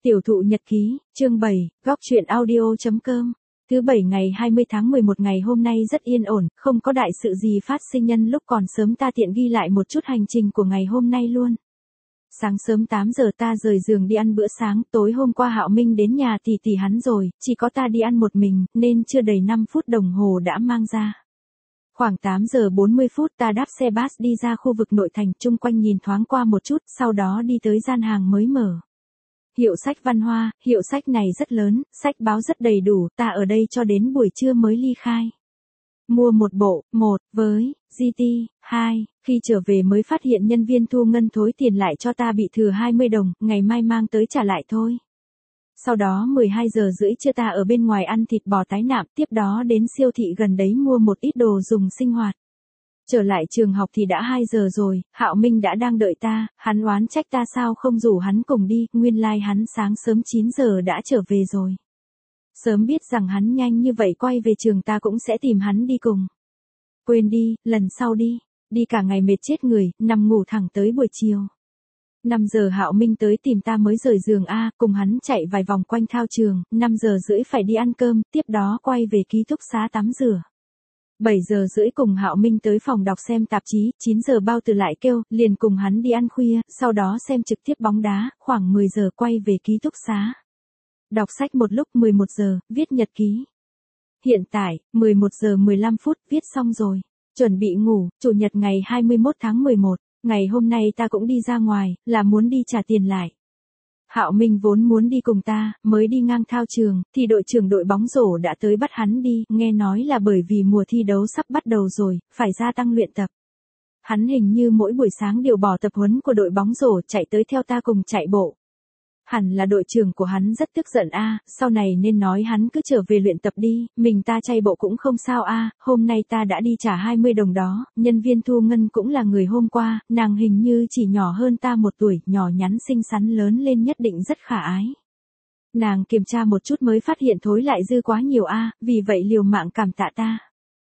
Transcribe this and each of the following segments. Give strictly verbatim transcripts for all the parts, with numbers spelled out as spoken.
Tiểu thụ nhật ký, chương bảy, góc truyện audio.com. Thứ bảy ngày hai mươi tháng mười một ngày hôm nay rất yên ổn, không có đại sự gì phát sinh nhân lúc còn sớm ta tiện ghi lại một chút hành trình của ngày hôm nay luôn. Sáng sớm tám giờ ta rời giường đi ăn bữa sáng, tối hôm qua Hạo Minh đến nhà tỷ tỷ hắn rồi, chỉ có ta đi ăn một mình, nên chưa đầy năm phút đồng hồ đã mang ra. Khoảng tám giờ bốn mươi phút ta đáp xe bus đi ra khu vực nội thành, chung quanh nhìn thoáng qua một chút, sau đó đi tới gian hàng mới mở. Hiệu sách Văn Hoa, hiệu sách này rất lớn, sách báo rất đầy đủ, ta ở đây cho đến buổi trưa mới ly khai. Mua một bộ, một, với, giê tê, hai, khi trở về mới phát hiện nhân viên thu ngân thối tiền lại cho ta bị thừa hai mươi đồng, ngày mai mang tới trả lại thôi. Sau đó mười hai giờ rưỡi trưa ta ở bên ngoài ăn thịt bò tái nạm, tiếp đó đến siêu thị gần đấy mua một ít đồ dùng sinh hoạt. Trở lại trường học thì đã hai giờ rồi, Hạo Minh đã đang đợi ta, hắn oán trách ta sao không rủ hắn cùng đi, nguyên lai like hắn sáng sớm chín giờ đã trở về rồi. Sớm biết rằng hắn nhanh như vậy quay về trường ta cũng sẽ tìm hắn đi cùng. Quên đi, lần sau đi, đi cả ngày mệt chết người, nằm ngủ thẳng tới buổi chiều. năm giờ Hạo Minh tới tìm ta mới rời giường A, cùng hắn chạy vài vòng quanh thao trường, năm giờ rưỡi phải đi ăn cơm, tiếp đó quay về ký túc xá tắm rửa. bảy giờ rưỡi cùng Hạo Minh tới phòng đọc xem tạp chí, chín giờ bao từ lại kêu, liền cùng hắn đi ăn khuya, sau đó xem trực tiếp bóng đá, khoảng mười giờ quay về ký túc xá. Đọc sách một lúc mười một giờ, viết nhật ký. Hiện tại, mười một giờ mười lăm phút, viết xong rồi. Chuẩn bị ngủ, chủ nhật ngày hai mươi mốt tháng mười một, ngày hôm nay ta cũng đi ra ngoài, là muốn đi trả tiền lại. Hạo Minh vốn muốn đi cùng ta, mới đi ngang thao trường, thì đội trưởng đội bóng rổ đã tới bắt hắn đi, nghe nói là bởi vì mùa thi đấu sắp bắt đầu rồi, phải gia tăng luyện tập. Hắn hình như mỗi buổi sáng đều bỏ tập huấn của đội bóng rổ chạy tới theo ta cùng chạy bộ. Hẳn là đội trưởng của hắn rất tức giận a, sau này nên nói hắn cứ trở về luyện tập đi, mình ta chạy bộ cũng không sao a, hôm nay ta đã đi trả hai mươi đồng đó, nhân viên thu ngân cũng là người hôm qua, nàng hình như chỉ nhỏ hơn ta một tuổi, nhỏ nhắn xinh xắn lớn lên nhất định rất khả ái. Nàng kiểm tra một chút mới phát hiện thối lại dư quá nhiều a, vì vậy liều mạng cảm tạ ta.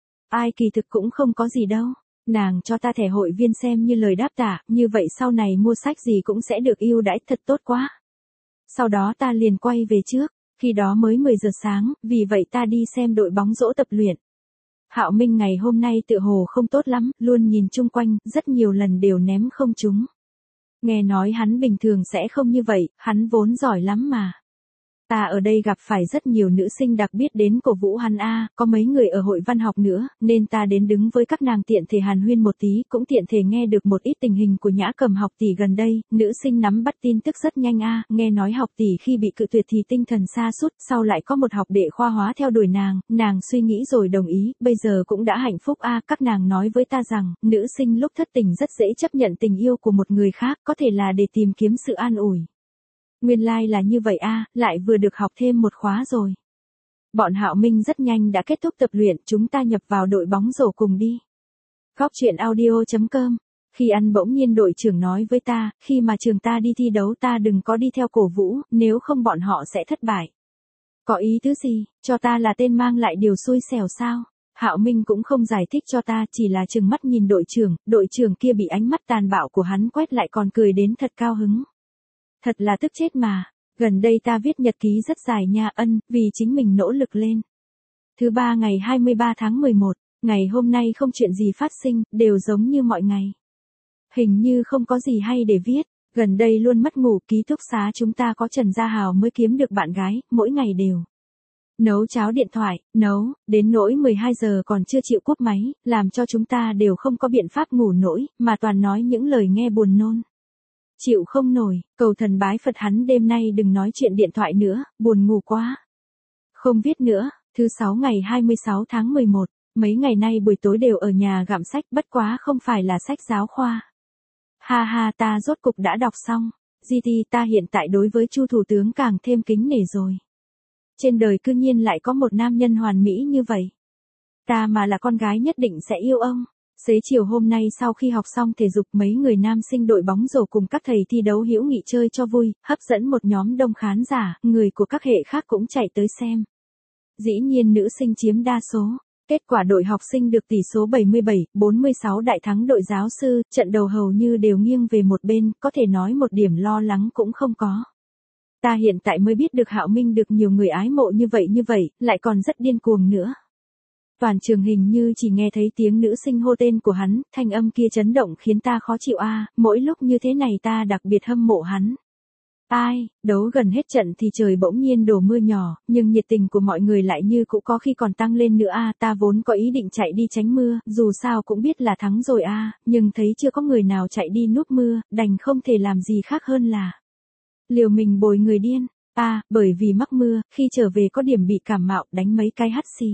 Ai kỳ thực cũng không có gì đâu. Nàng cho ta thẻ hội viên xem như lời đáp tạ, như vậy sau này mua sách gì cũng sẽ được ưu đãi, thật tốt quá. Sau đó ta liền quay về trước, khi đó mới mười giờ sáng, vì vậy ta đi xem đội bóng rổ tập luyện. Hạo Minh ngày hôm nay tự hồ không tốt lắm, luôn nhìn chung quanh, rất nhiều lần đều ném không trúng. Nghe nói hắn bình thường sẽ không như vậy, hắn vốn giỏi lắm mà. Ta ở đây gặp phải rất nhiều nữ sinh đặc biệt đến cổ vũ hắn a, có mấy người ở hội văn học nữa, nên ta đến đứng với các nàng tiện thể hàn huyên một tí, cũng tiện thể nghe được một ít tình hình của Nhã Cầm học tỷ gần đây, nữ sinh nắm bắt tin tức rất nhanh a, nghe nói học tỷ khi bị cự tuyệt thì tinh thần sa sút, sau lại có một học đệ khoa hóa theo đuổi nàng, nàng suy nghĩ rồi đồng ý, bây giờ cũng đã hạnh phúc a, các nàng nói với ta rằng, nữ sinh lúc thất tình rất dễ chấp nhận tình yêu của một người khác, có thể là để tìm kiếm sự an ủi. Nguyên lai like là như vậy a, lại vừa được học thêm một khóa rồi. Bọn Hạo Minh rất nhanh đã kết thúc tập luyện, chúng ta nhập vào đội bóng rổ cùng đi. Góc truyện audio.com. Khi ăn bỗng nhiên đội trưởng nói với ta, khi mà trường ta đi thi đấu ta đừng có đi theo cổ vũ, nếu không bọn họ sẽ thất bại. Có ý tứ gì, cho ta là tên mang lại điều xui xẻo sao? Hạo Minh cũng không giải thích cho ta, chỉ là trừng mắt nhìn đội trưởng, đội trưởng kia bị ánh mắt tàn bạo của hắn quét lại còn cười đến thật cao hứng. Thật là tức chết mà, gần đây ta viết nhật ký rất dài nha ân, vì chính mình nỗ lực lên. Thứ ba ngày hai mươi ba tháng mười một, ngày hôm nay không chuyện gì phát sinh, đều giống như mọi ngày. Hình như không có gì hay để viết, gần đây luôn mất ngủ, ký túc xá chúng ta có Trần Gia Hào mới kiếm được bạn gái, mỗi ngày đều nấu cháo điện thoại, nấu, đến nỗi mười hai giờ còn chưa chịu cúp máy, làm cho chúng ta đều không có biện pháp ngủ nổi, mà toàn nói những lời nghe buồn nôn. Chịu không nổi, cầu thần bái Phật hắn đêm nay đừng nói chuyện điện thoại nữa, buồn ngủ quá. Không viết nữa, thứ sáu ngày hai mươi sáu tháng mười một, mấy ngày nay buổi tối đều ở nhà gặm sách, bất quá không phải là sách giáo khoa. Ha ha, ta rốt cục đã đọc xong, giê tê ta hiện tại đối với Chu thủ tướng càng thêm kính nể rồi. Trên đời cư nhiên lại có một nam nhân hoàn mỹ như vậy. Ta mà là con gái nhất định sẽ yêu ông. Xế chiều hôm nay sau khi học xong thể dục mấy người nam sinh đội bóng rổ cùng các thầy thi đấu hữu nghị chơi cho vui, hấp dẫn một nhóm đông khán giả, người của các hệ khác cũng chạy tới xem. Dĩ nhiên nữ sinh chiếm đa số. Kết quả đội học sinh được tỷ số bảy mươi bảy bốn mươi sáu đại thắng đội giáo sư, trận đầu hầu như đều nghiêng về một bên, có thể nói một điểm lo lắng cũng không có. Ta hiện tại mới biết được Hạo Minh được nhiều người ái mộ như vậy như vậy, lại còn rất điên cuồng nữa. Toàn trường hình như chỉ nghe thấy tiếng nữ sinh hô tên của hắn, thanh âm kia chấn động khiến ta khó chịu a, à, mỗi lúc như thế này ta đặc biệt hâm mộ hắn. Ai, đấu gần hết trận thì trời bỗng nhiên đổ mưa nhỏ, nhưng nhiệt tình của mọi người lại như cũng có khi còn tăng lên nữa a, à, ta vốn có ý định chạy đi tránh mưa, dù sao cũng biết là thắng rồi a, à, nhưng thấy chưa có người nào chạy đi núp mưa, đành không thể làm gì khác hơn là liều mình bồi người điên. A, à, bởi vì mắc mưa, khi trở về có điểm bị cảm mạo, đánh mấy cái hắt xì.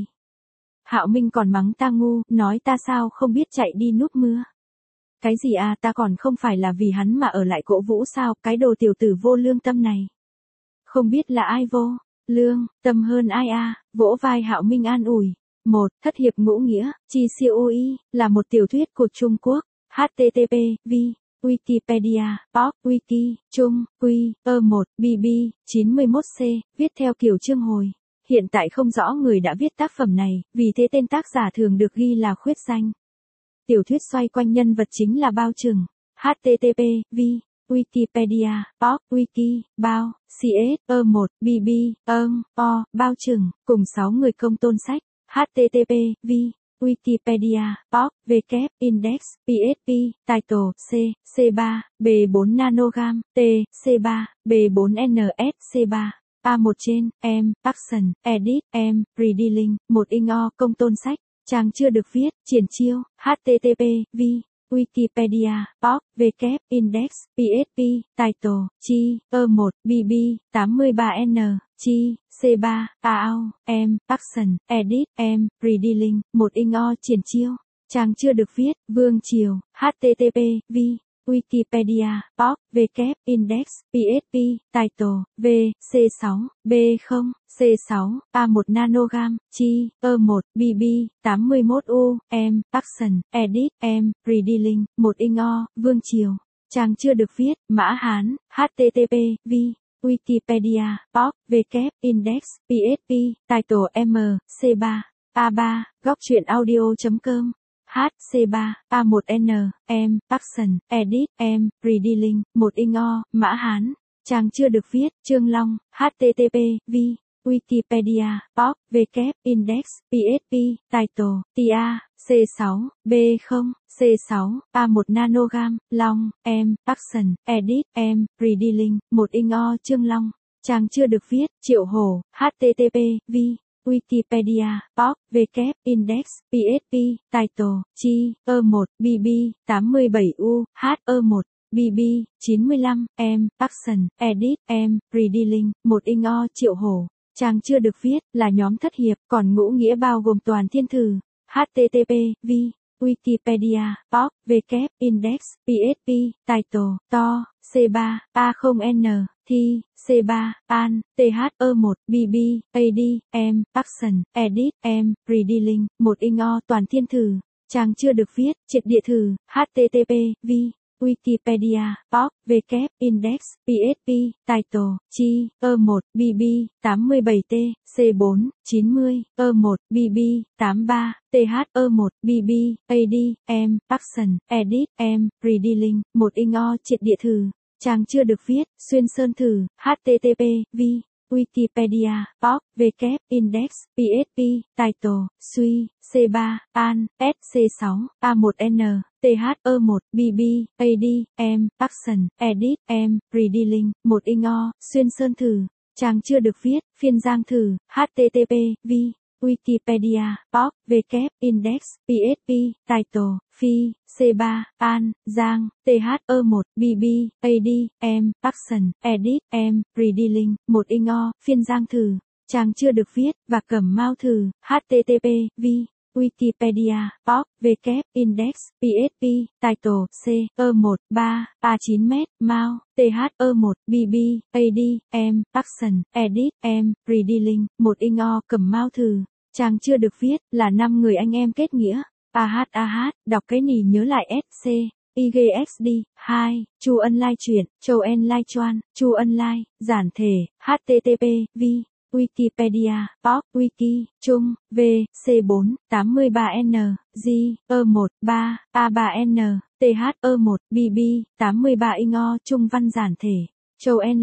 Hạo Minh còn mắng ta ngu, nói ta sao không biết chạy đi núp mưa. Cái gì à, ta còn không phải là vì hắn mà ở lại cổ vũ sao, cái đồ tiểu tử vô lương tâm này. Không biết là ai vô lương tâm hơn ai à, vỗ vai Hạo Minh an ủi. Một, Thất hiệp ngũ nghĩa, Chi siêu ui, là một tiểu thuyết của Trung Quốc. H T T P, V, Wikipedia, Pop, Wiki, Trung, Quy, ơ một, B B, chín mươi mốt C, viết theo kiểu chương hồi. Hiện tại không rõ người đã viết tác phẩm này, vì thế tên tác giả thường được ghi là khuyết danh. Tiểu thuyết xoay quanh nhân vật chính là Bao Trừng. H T T P, V, Wikipedia, Pop, Wiki, Bao, C S, ơ một, B B, ơn, O, Bao Trừng, cùng sáu người công tôn sách. H T T P, V, Wikipedia, Pop, W, Index, P S P, Title, C, C ba, B bốn Nanogam, T, C ba, B bốn N S C ba. A một trên, em, Action, Edit, em, Redealing, một in o, công tôn sách, trang chưa được viết, triển chiêu, H T T P, V, Wikipedia, Pop, W, Index, P S P, Title, Chi, ơ một, B B, tám mươi ba N, Chi, C ba, A O, em, Action, Edit, em, Redealing, một in o, triển chiêu, trang chưa được viết, Vương Triều, H T T P, V, Wikipedia, Pop, W, Index, P S P, Title, V, C sáu, B không, C sáu, A một Nanogam, Chi, ơ một, B B, tám mươi mốt U, em, Action, Edit, em, Redealing, một in o, Vương Triều, trang chưa được viết, Mã Hán, H T T P, V, Wikipedia, Pop, W, Index, P S P, Title M, C ba, A ba, góc truyện audio.com. H, C ba, A một N, em, Action, Edit, em, Redealing, một in o, Mã Hán, trang chưa được viết, Trương Long, H T T P, V, Wikipedia, Pop, W, Index, P S P, Title, T A, C sáu, B không, C sáu, A một Nanogam, Long, em, Action, Edit, em, Redealing, một in o, Trương Long, trang chưa được viết, Triệu Hổ, H T T P, V, Wikipedia, Pop, W, Index, P S P, Title, Chi, ơ một, B B, tám mươi bảy U, H, ơ một, B B, chín mươi lăm, em, Action, Edit, em, Redealing, một in o, Triệu Hổ, trang chưa được viết, là nhóm thất hiệp, còn ngũ nghĩa bao gồm Toàn Thiên Thử, H T T P, V, Wikipedia, Pop, W, Index, P S P, Title, To, C ba, A không N, Thi, C ba, An, T H ơ một, B B, A D, em, Action, Edit, em, Redealing, một in o, Toàn Thiên Thử, trang chưa được viết, Triệt Địa Thử, H T T P, V, Wikipedia, Pop, W, Index, P S P, Title, Chi, ơ một, B B, tám mươi bảy T, C bốn, chín mươi, ơ một, B B, tám ba, T H ơ một, B B, A D, em, Action, Edit, em, Redealing, một in o, Triệt Địa Thử, trang chưa được viết, Xuyên Sơn Thử, H T T P, V, Wikipedia, Pop, W, Index, P S P, Title, Suy, C ba, An, S C sáu, A một N, T H ơ một, B B, A D, em, Action, Edit, em, Redealing, một in o, Xuyên Sơn Thử, trang chưa được viết, Phiên Giang Thử, H T T P, V, Wikipedia, Pop, W, Index, P S P, Title, Phi, C ba, An, Giang, T H ơ một, B B, A D, em, Action, Edit, em, Redealing, một in o, Phiên Giang Thử, trang chưa được viết, và Cẩm Mao Thử, H T T P, V, Wikipedia, Pop, W, Index, P S P, Title, C, ơ một, ba, A chín mét, Mao, T H ơ một, B B, A D, em, Action, Edit, em, Redealing, một in o, Cẩm Mao Thử, trang chưa được viết, là năm người anh em kết nghĩa. A H A H, đọc cái nỉ nhớ lại S C, I G X D, hai, Chu Ân Lai truyện, Châu En Lai Choan, Chu Ân Lai, giản thể, H T T P, V, Wikipedia, Pop, Wiki, Trung, V, C bốn, tám mươi ba N, G, ơ một, ba, A ba N, T H ơ một, B B, tám mươi ba in o, Trung văn giản thể, Châu En Lai,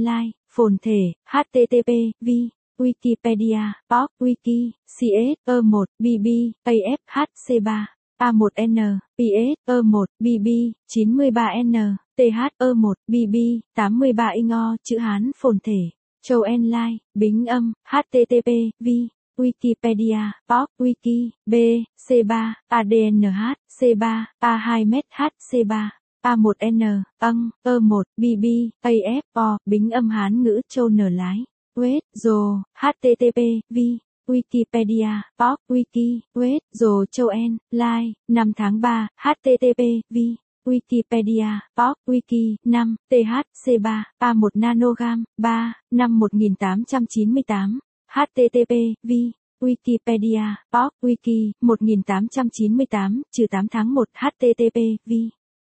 Phồn thể, hát tê tê pê, v, Wikipedia, pop, wiki, cs, e một, bb, afh, c ba, a một n, ps, e một, bb, chín mươi ba n, th, e một, bb, tám mươi ba ingo, chữ Hán phồn thể, Châu Online, Bính âm, http, v, Wikipedia, pop, wiki, b, c ba, adnh, c ba, a hai meth, c ba, a một n, âng, e một, bb, afo, Bính âm Hán ngữ Châu nở lái, web, rồ, http, v, Wikipedia, pop, wiki, web, rồ Châu en, live, năm tháng ba, http, v, Wikipedia, pop, wiki, năm, th, c ba, a một nanogam, ba, năm một nghìn tám trăm chín mươi tám, http, v, Wikipedia, pop, wiki, một nghìn tám trăm chín mươi tám, trừ tám tháng một, http, v,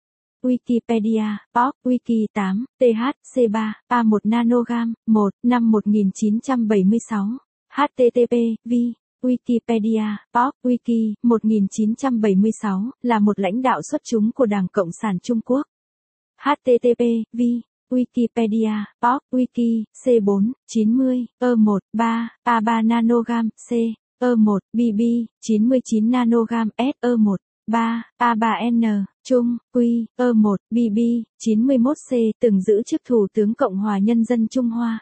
Wikipedia, pop, wiki tám, th, c ba, a một nanogam, một, năm một nghìn chín trăm bảy mươi sáu, http, v, Wikipedia, pop, wiki, một nghìn chín trăm bảy mươi sáu, là một lãnh đạo xuất chúng của Đảng Cộng sản Trung Quốc. http, v, Wikipedia, pop, wiki, c bốn, chín mươi, e một, ba, a ba nanogam, c, e một, bb, chín mươi chín nanogam, s, e một, ba, a ba n, Trung, Quy, e một, bb, chín mươi mốt c, từng giữ chức Thủ tướng Cộng hòa Nhân dân Trung Hoa.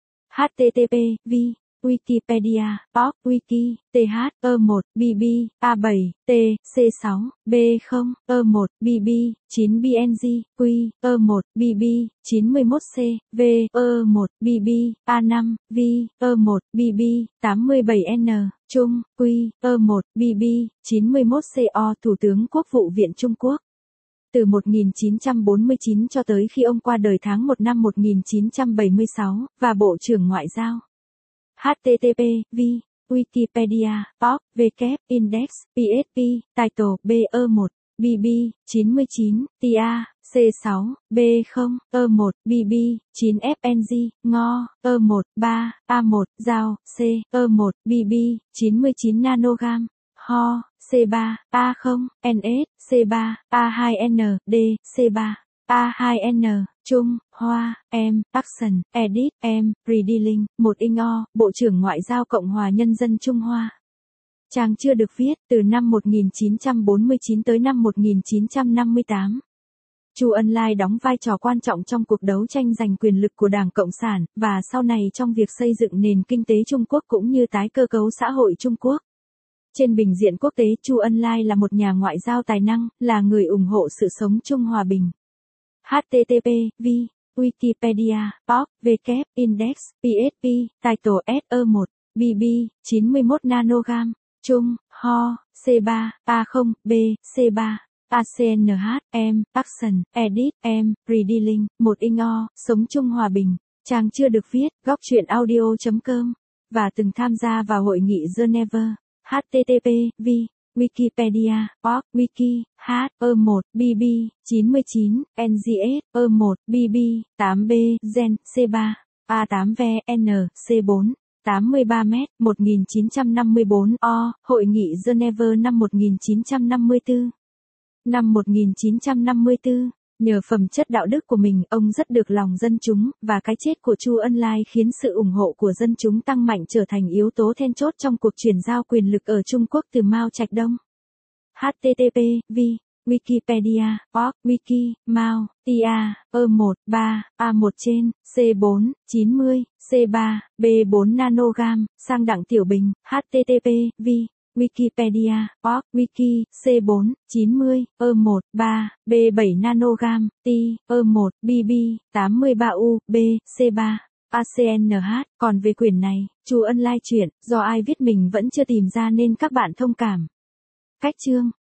http, v, Wikipedia, pop, wiki, th, e một, bb, a bảy, t, c sáu, b không, e một, bb, chín bng, q, e một, bb, chín mươi mốt c, v, e một, bb, a năm, v, e một, bb, tám mươi bảy n, Trung, Quy, e một, bb, chín mươi mốt c o Thủ tướng Quốc vụ viện Trung Quốc. Từ một nghìn chín trăm bốn mươi chín cho tới khi ông qua đời tháng một năm một nghìn chín trăm bảy mươi sáu, và Bộ trưởng Ngoại giao. http, v, Wikipedia, pop, w, index, php, title, b e một, bb, chín mươi chín, tia, c sáu, b không, e một, bb, chín fng, ngo, e một, ba, a một, giao, c, e một, bb, chín mươi chín nanogam, ho, c ba, a không, ns, c ba, a hai n, d, c ba, a hai n, Trung, Hoa, em, Action, Edit, em, Redealing, một ingo, Bộ trưởng Ngoại giao Cộng hòa Nhân dân Trung Hoa. Trang chưa được viết, từ năm một nghìn chín trăm bốn mươi chín tới năm một nghìn chín trăm năm mươi tám. Chu Ân Lai đóng vai trò quan trọng trong cuộc đấu tranh giành quyền lực của Đảng Cộng sản, và sau này trong việc xây dựng nền kinh tế Trung Quốc cũng như tái cơ cấu xã hội Trung Quốc. Trên bình diện quốc tế, Chu Ân Lai là một nhà ngoại giao tài năng, là người ủng hộ sự sống chung hòa bình. http, v, Wikipedia, pop, w, index, php, title, s, e một, bb, chín mươi mốt nanogam, Trung, ho, c ba, a không, b, c ba, acnh, em, action, edit, em, redealing, một ingo, sống chung hòa bình. Trang chưa được viết, góc truyện audio chấm com, và từng tham gia vào hội nghị Geneva. http, v, Wikipedia, pop, wiki, h, e một, bb, chín mươi chín, ngs, e một, bb, tám b, gen, c ba, a tám v, n, c bốn, tám mươi ba mét, một nghìn chín trăm năm mươi bốn o, Hội nghị Geneva năm một nghìn chín trăm năm mươi tư. Năm một nghìn chín trăm năm mươi tư, nhờ phẩm chất đạo đức của mình, ông rất được lòng dân chúng, và cái chết của Chu Ân Lai khiến sự ủng hộ của dân chúng tăng mạnh, trở thành yếu tố then chốt trong cuộc chuyển giao quyền lực ở Trung Quốc từ Mao Trạch Đông. http, v, Wikipedia, pop, wiki, Mao, tia, e một, ba, a một trên, c bốn, chín mươi, c ba, b bốn nanogam, sang Đặng Tiểu Bình. http, v, Wikipedia, pop, wiki, c bốn, chín mươi, e một, ba, b bảy nanogam, t, e một, bb, tám mươi ba u, b, c ba, acnh. Còn về quyển này, Chu Ân Lai truyện, do ai viết mình vẫn chưa tìm ra nên các bạn thông cảm. Cách chương